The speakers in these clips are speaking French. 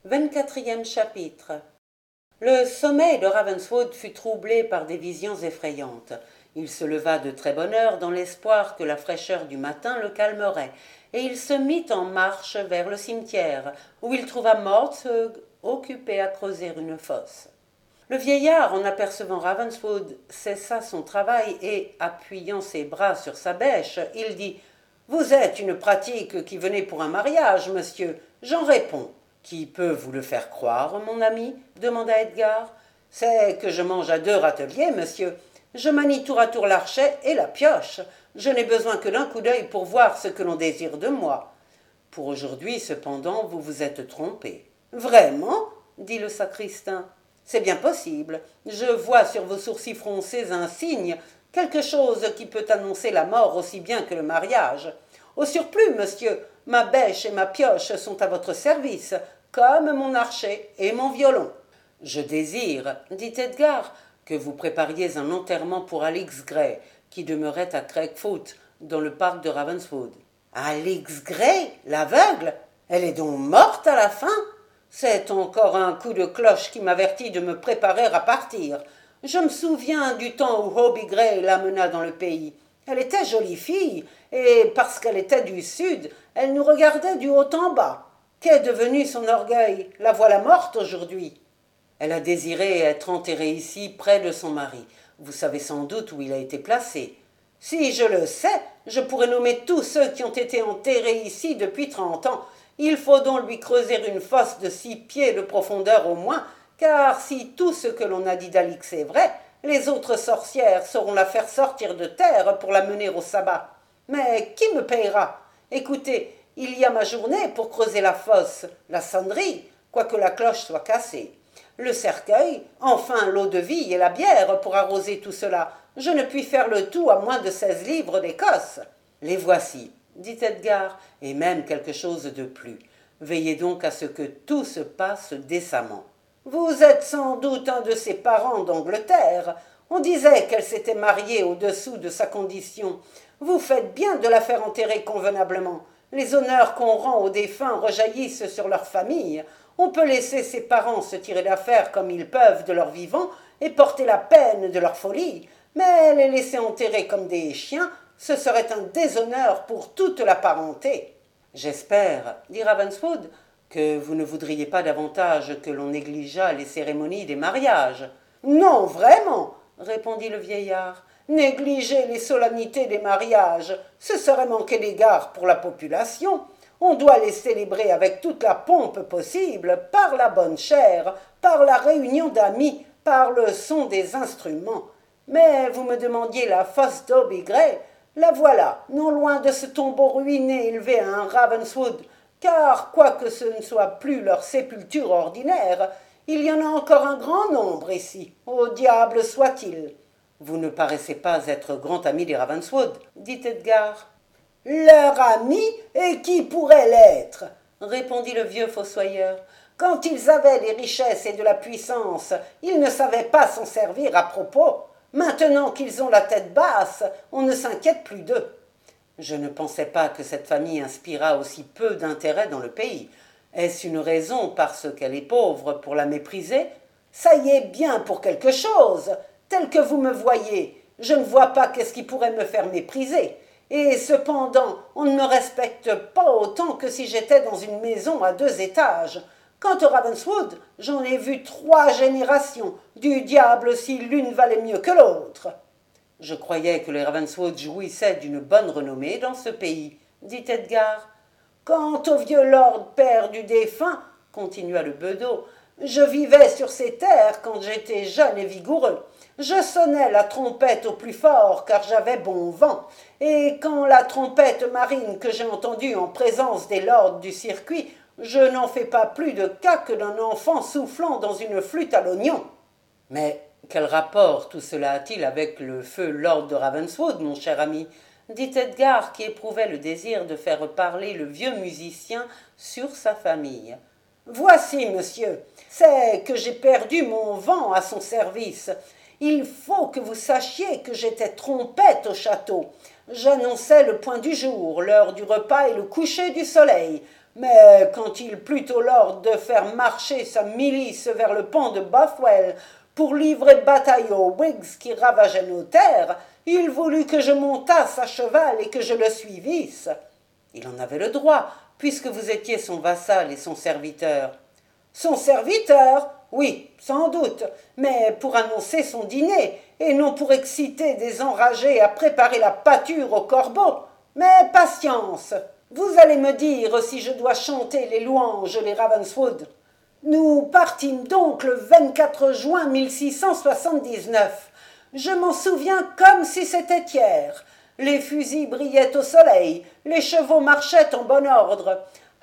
24e chapitre. Le sommeil de Ravenswood fut troublé par des visions effrayantes. Il se leva de très bonne heure dans l'espoir que la fraîcheur du matin le calmerait, et il se mit en marche vers le cimetière, où il trouva Mortzhug occupé à creuser une fosse. Le vieillard, en apercevant Ravenswood, cessa son travail et, appuyant ses bras sur sa bêche, il dit « Vous êtes une pratique qui venait pour un mariage, monsieur. J'en réponds. » « Qui peut vous le faire croire, mon ami ?» demanda Edgar. « C'est que je mange à deux râteliers, monsieur. Je manie tour à tour l'archet et la pioche. Je n'ai besoin que d'un coup d'œil pour voir ce que l'on désire de moi. Pour aujourd'hui, cependant, vous vous êtes trompé. »« Vraiment ?» dit le sacristain. « C'est bien possible. Je vois sur vos sourcils froncés un signe, quelque chose qui peut annoncer la mort aussi bien que le mariage. Au surplus, monsieur, ma bêche et ma pioche sont à votre service, comme mon archet et mon violon. »« Je désire, dit Edgar, que vous prépariez un enterrement pour Alix Gray, qui demeurait à Craigfoot, dans le parc de Ravenswood. »« Alix Gray, l'aveugle? Elle est donc morte à la fin? C'est encore un coup de cloche qui m'avertit de me préparer à partir. Je me souviens du temps où Hobie Gray l'amena dans le pays. Elle était jolie fille, et parce qu'elle était du sud, elle nous regardait du haut en bas. Qu'est devenu son orgueil? La voilà morte aujourd'hui. Elle a désiré être enterrée ici, près de son mari. Vous savez sans doute où il a été placé. Si je le sais, je pourrais nommer tous ceux qui ont été enterrés ici depuis 30 ans. Il faut donc lui creuser une fosse de 6 pieds de profondeur au moins, car si tout ce que l'on a dit d'Alix est vrai, les autres sorcières sauront la faire sortir de terre pour la mener au sabbat. Mais qui me payera? Écoutez, il y a ma journée pour creuser la fosse, la sonnerie, quoique la cloche soit cassée, le cercueil, enfin l'eau-de-vie et la bière pour arroser tout cela. Je ne puis faire le tout à moins de 16 livres d'Écosse. Les voici, dit Edgar, et même quelque chose de plus. Veillez donc à ce que tout se passe décemment. Vous êtes sans doute un de ses parents d'Angleterre. On disait qu'elle s'était mariée au-dessous de sa condition. Vous faites bien de la faire enterrer convenablement. Les honneurs qu'on rend aux défunts rejaillissent sur leur famille. On peut laisser ses parents se tirer d'affaire comme ils peuvent de leur vivant et porter la peine de leur folie, mais les laisser enterrer comme des chiens, ce serait un déshonneur pour toute la parenté. J'espère, dit Ravenswood, que vous ne voudriez pas davantage que l'on négligeât les cérémonies des mariages. Non, vraiment, répondit le vieillard. Négliger les solennités des mariages, ce serait manquer d'égard pour la population. On doit les célébrer avec toute la pompe possible, par la bonne chère, par la réunion d'amis, par le son des instruments. Mais vous me demandiez la fosse d'Hobie Gray. La voilà, non loin de ce tombeau ruiné élevé à un Ravenswood, car, quoique ce ne soit plus leur sépulture ordinaire, il y en a encore un grand nombre ici, au diable soit-il. Vous ne paraissez pas être grand ami des Ravenswood, dit Edgar. Leur ami, et qui pourrait l'être? Répondit le vieux fossoyeur. Quand ils avaient des richesses et de la puissance, ils ne savaient pas s'en servir à propos. Maintenant qu'ils ont la tête basse, on ne s'inquiète plus d'eux. Je ne pensais pas que cette famille inspirât aussi peu d'intérêt dans le pays. Est-ce une raison parce qu'elle est pauvre pour la mépriser? Ça y est bien pour quelque chose. Tel que vous me voyez, je ne vois pas qu'est-ce qui pourrait me faire mépriser. Et cependant, on ne me respecte pas autant que si j'étais dans une maison à 2 étages. Quant au Ravenswood, j'en ai vu 3 générations. Du diable si l'une valait mieux que l'autre. Je croyais que les Ravenswood jouissaient d'une bonne renommée dans ce pays, dit Edgar. Quant au vieux lord père du défunt, continua le bedeau, je vivais sur ces terres quand j'étais jeune et vigoureux. Je sonnais la trompette au plus fort car j'avais bon vent, et quand la trompette marine que j'ai entendue en présence des lords du circuit, je n'en fais pas plus de cas que d'un enfant soufflant dans une flûte à l'oignon. Mais quel rapport tout cela a-t-il avec le feu lord de Ravenswood, mon cher ami, dit Edgar, qui éprouvait le désir de faire parler le vieux musicien sur sa famille. Voici, monsieur, c'est que j'ai perdu mon vent à son service. Il faut que vous sachiez que j'étais trompette au château. J'annonçais le point du jour, l'heure du repas et le coucher du soleil. Mais quand il plut au lord de faire marcher sa milice vers le pont de Bothwell pour livrer bataille aux Whigs qui ravageaient nos terres, il voulut que je montasse à cheval et que je le suivisse. Il en avait le droit, puisque vous étiez son vassal et son serviteur. Son serviteur? Oui, sans doute, mais pour annoncer son dîner, et non pour exciter des enragés à préparer la pâture aux corbeaux. Mais patience! Vous allez me dire si je dois chanter les louanges des Ravenswood. Nous partîmes donc le 24 juin 1679. Je m'en souviens comme si c'était hier. Les fusils brillaient au soleil, les chevaux marchaient en bon ordre.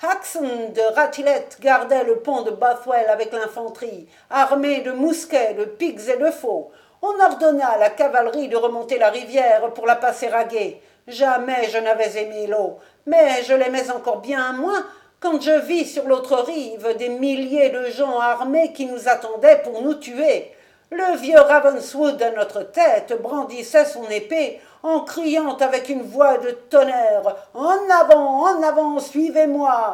Haxon de Ratilette gardait le pont de Bothwell avec l'infanterie, armée de mousquets, de pics et de faux. On ordonna à la cavalerie de remonter la rivière pour la passer à gué. Jamais je n'avais aimé l'eau, mais je l'aimais encore bien moins quand je vis sur l'autre rive des milliers de gens armés qui nous attendaient pour nous tuer. Le vieux Ravenswood à notre tête brandissait son épée en criant avec une voix de tonnerre « En avant, suivez-moi !»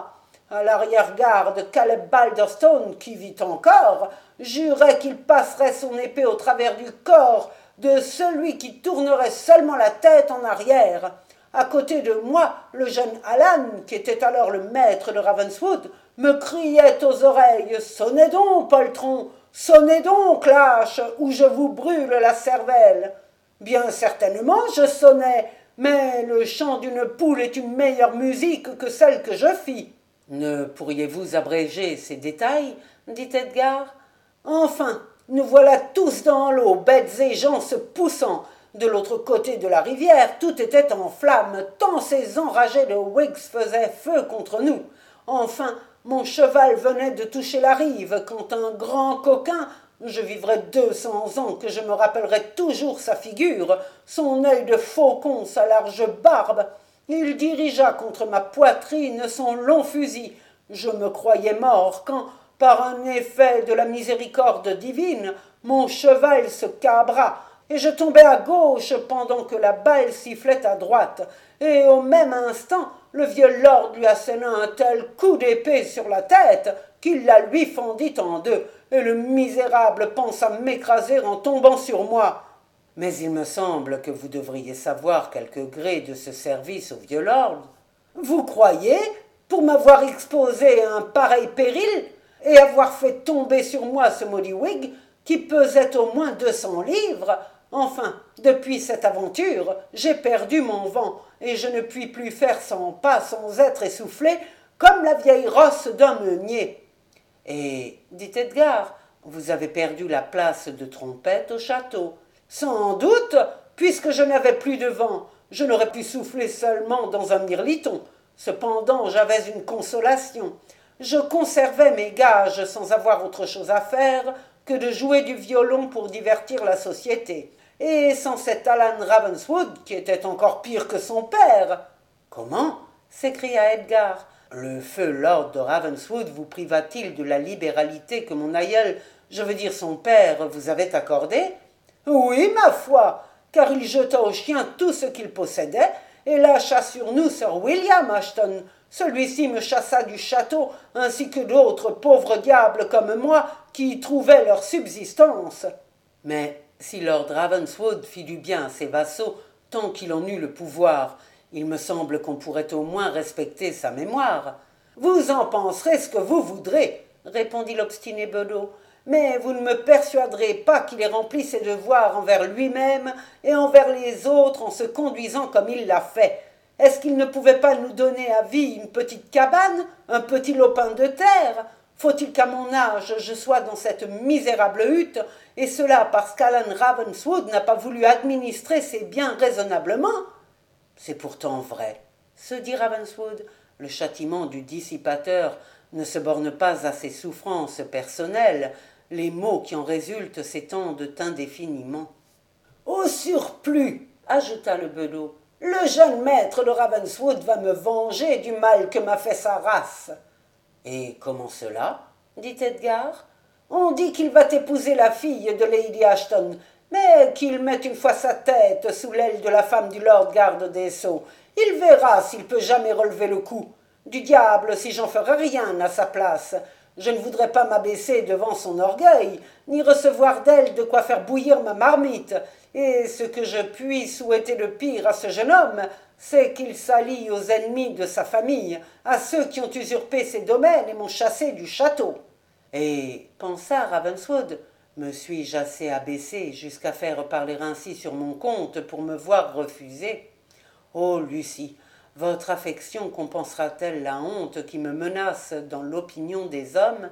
À l'arrière-garde, Caleb Balderstone, qui vit encore, jurait qu'il passerait son épée au travers du corps de celui qui tournerait seulement la tête en arrière. À côté de moi, le jeune Alan, qui était alors le maître de Ravenswood, me criait aux oreilles « Sonnez donc, poltron, sonnez donc, lâche, ou je vous brûle la cervelle !» Bien certainement, je sonnais, mais le chant d'une poule est une meilleure musique que celle que je fis. Ne pourriez-vous abréger ces détails, dit Edgar. Enfin, nous voilà tous dans l'eau, bêtes et gens se poussant. De l'autre côté de la rivière, tout était en flammes, tant ces enragés de Whigs faisaient feu contre nous. Enfin, mon cheval venait de toucher la rive, quand un grand coquin, je vivrai 200 ans que je me rappellerai toujours sa figure, son œil de faucon, sa large barbe, il dirigea contre ma poitrine son long fusil. Je me croyais mort quand, par un effet de la miséricorde divine, mon cheval se cabra, et je tombai à gauche pendant que la balle sifflait à droite, et au même instant le vieux lord lui asséna un tel coup d'épée sur la tête qu'il la lui fendit en deux, et le misérable pensa m'écraser en tombant sur moi. Mais il me semble que vous devriez savoir quelque gré de ce service au vieux lord. Vous croyez, pour m'avoir exposé à un pareil péril, et avoir fait tomber sur moi ce maudit Whig, qui pesait au moins 200 livres, enfin, depuis cette aventure, j'ai perdu mon vent, et je ne puis plus faire 100 pas sans être essoufflé, comme la vieille rosse d'un meunier. Et, dit Edgar, vous avez perdu la place de trompette au château. Sans doute, puisque je n'avais plus de vent, je n'aurais pu souffler seulement dans un mirliton. Cependant, j'avais une consolation. Je conservais mes gages sans avoir autre chose à faire que de jouer du violon pour divertir la société. Et sans cet Alan Ravenswood, qui était encore pire que son père. Comment? S'écria Edgar. Le feu lord de Ravenswood vous priva-t-il de la libéralité que mon aïeul, je veux dire son père, vous avait accordée? Oui, ma foi, car il jeta aux chiens tout ce qu'il possédait et lâcha sur nous Sir William Ashton. Celui-ci me chassa du château, ainsi que d'autres pauvres diables comme moi qui y trouvaient leur subsistance. Mais si lord Ravenswood fit du bien à ses vassaux tant qu'il en eut le pouvoir, il me semble qu'on pourrait au moins respecter sa mémoire. Vous en penserez ce que vous voudrez, répondit l'obstiné Bedeau, mais vous ne me persuaderez pas qu'il ait rempli ses devoirs envers lui-même et envers les autres en se conduisant comme il l'a fait. Est-ce qu'il ne pouvait pas nous donner à vie une petite cabane, un petit lopin de terre? Faut-il qu'à mon âge je sois dans cette misérable hutte, et cela parce qu'Alan Ravenswood n'a pas voulu administrer ses biens raisonnablement? C'est pourtant vrai, se dit Ravenswood. Le châtiment du dissipateur ne se borne pas à ses souffrances personnelles, les maux qui en résultent s'étendent indéfiniment. Au surplus, ajouta le bedeau, le jeune maître de Ravenswood va me venger du mal que m'a fait sa race. Et comment cela? Dit Edgar. On dit qu'il va épouser la fille de Lady Ashton, mais qu'il mette une fois sa tête sous l'aile de la femme du lord garde des Sceaux. Il verra s'il peut jamais relever le coup. Du diable si j'en ferais rien à sa place. Je ne voudrais pas m'abaisser devant son orgueil, ni recevoir d'elle de quoi faire bouillir ma marmite, et ce que je puis souhaiter le pire à ce jeune homme, c'est qu'il s'allie aux ennemis de sa famille, à ceux qui ont usurpé ses domaines et m'ont chassé du château. Et, pensa Ravenswood, me suis-je assez abaissé jusqu'à faire parler ainsi sur mon compte pour me voir refuser? Oh, Lucie, votre affection compensera-t-elle la honte qui me menace dans l'opinion des hommes?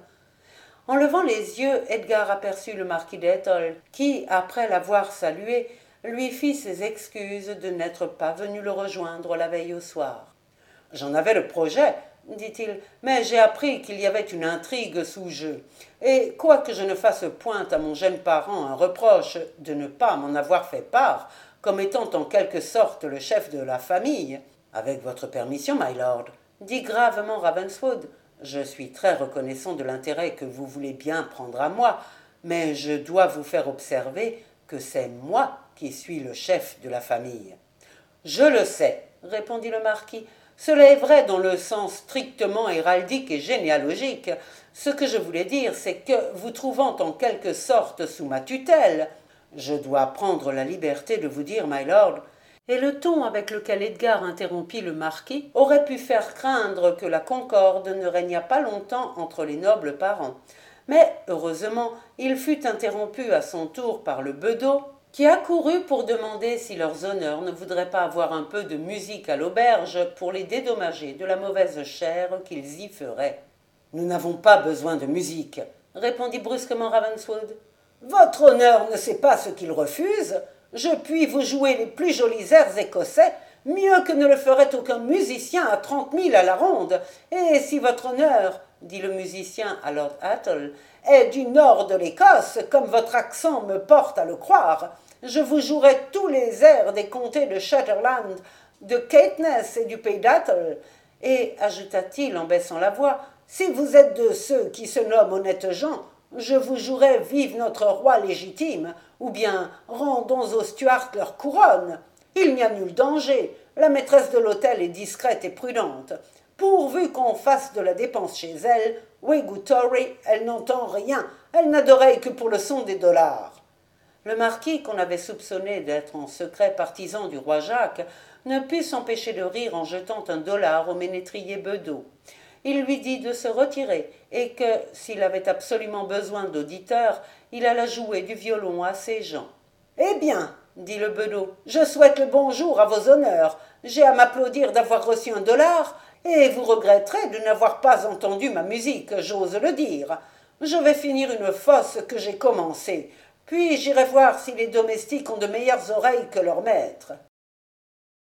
En levant les yeux, Edgar aperçut le marquis d'Etholles, qui, après l'avoir salué, lui fit ses excuses de n'être pas venu le rejoindre la veille au soir. J'en avais le projet, dit-il, mais j'ai appris qu'il y avait une intrigue sous jeu, et quoique je ne fasse point à mon jeune parent un reproche de ne pas m'en avoir fait part, comme étant en quelque sorte le chef de la famille, avec votre permission, my lord, dit gravement Ravenswood, je suis très reconnaissant de l'intérêt que vous voulez bien prendre à moi, mais je dois vous faire observer que c'est moi qui suis le chef de la famille. Je le sais, répondit le marquis. Cela est vrai dans le sens strictement héraldique et généalogique. Ce que je voulais dire, c'est que, vous trouvant en quelque sorte sous ma tutelle, je dois prendre la liberté de vous dire, my lord, et le ton avec lequel Edgar interrompit le marquis aurait pu faire craindre que la concorde ne régnât pas longtemps entre les nobles parents. Mais, heureusement, il fut interrompu à son tour par le bedeau, qui accourut pour demander si leurs honneurs ne voudraient pas avoir un peu de musique à l'auberge pour les dédommager de la mauvaise chère qu'ils y feraient. « Nous n'avons pas besoin de musique, » répondit brusquement Ravenswood. « Votre honneur ne sait pas ce qu'il refuse. Je puis vous jouer les plus jolis airs écossais, mieux que ne le ferait aucun musicien à 30 000 à la ronde, et si votre honneur, dit le musicien à Lord Athol, est du nord de l'Écosse, comme votre accent me porte à le croire, je vous jouerai tous les airs des comtés de Sutherland, de Caithness et du pays d'Athol, et, ajouta-t-il en baissant la voix, si vous êtes de ceux qui se nomment honnêtes gens, je vous jouerai vive notre roi légitime, ou bien rendons aux Stuarts leur couronne. Il n'y a nul danger, la maîtresse de l'hôtel est discrète et prudente. Pourvu qu'on fasse de la dépense chez elle, Whig ou Tory, elle n'entend rien, elle n'a d'oreille que pour le son des dollars. Le marquis, qu'on avait soupçonné d'être en secret partisan du roi Jacques, ne put s'empêcher de rire en jetant un dollar au ménétrier Bedeau. Il lui dit de se retirer et que, s'il avait absolument besoin d'auditeurs, il alla jouer du violon à ses gens. « Eh bien, dit le bedeau, je souhaite le bonjour à vos honneurs. J'ai à m'applaudir d'avoir reçu un dollar, et vous regretterez de n'avoir pas entendu ma musique, j'ose le dire. Je vais finir une fosse que j'ai commencée, puis j'irai voir si les domestiques ont de meilleures oreilles que leurs maîtres. »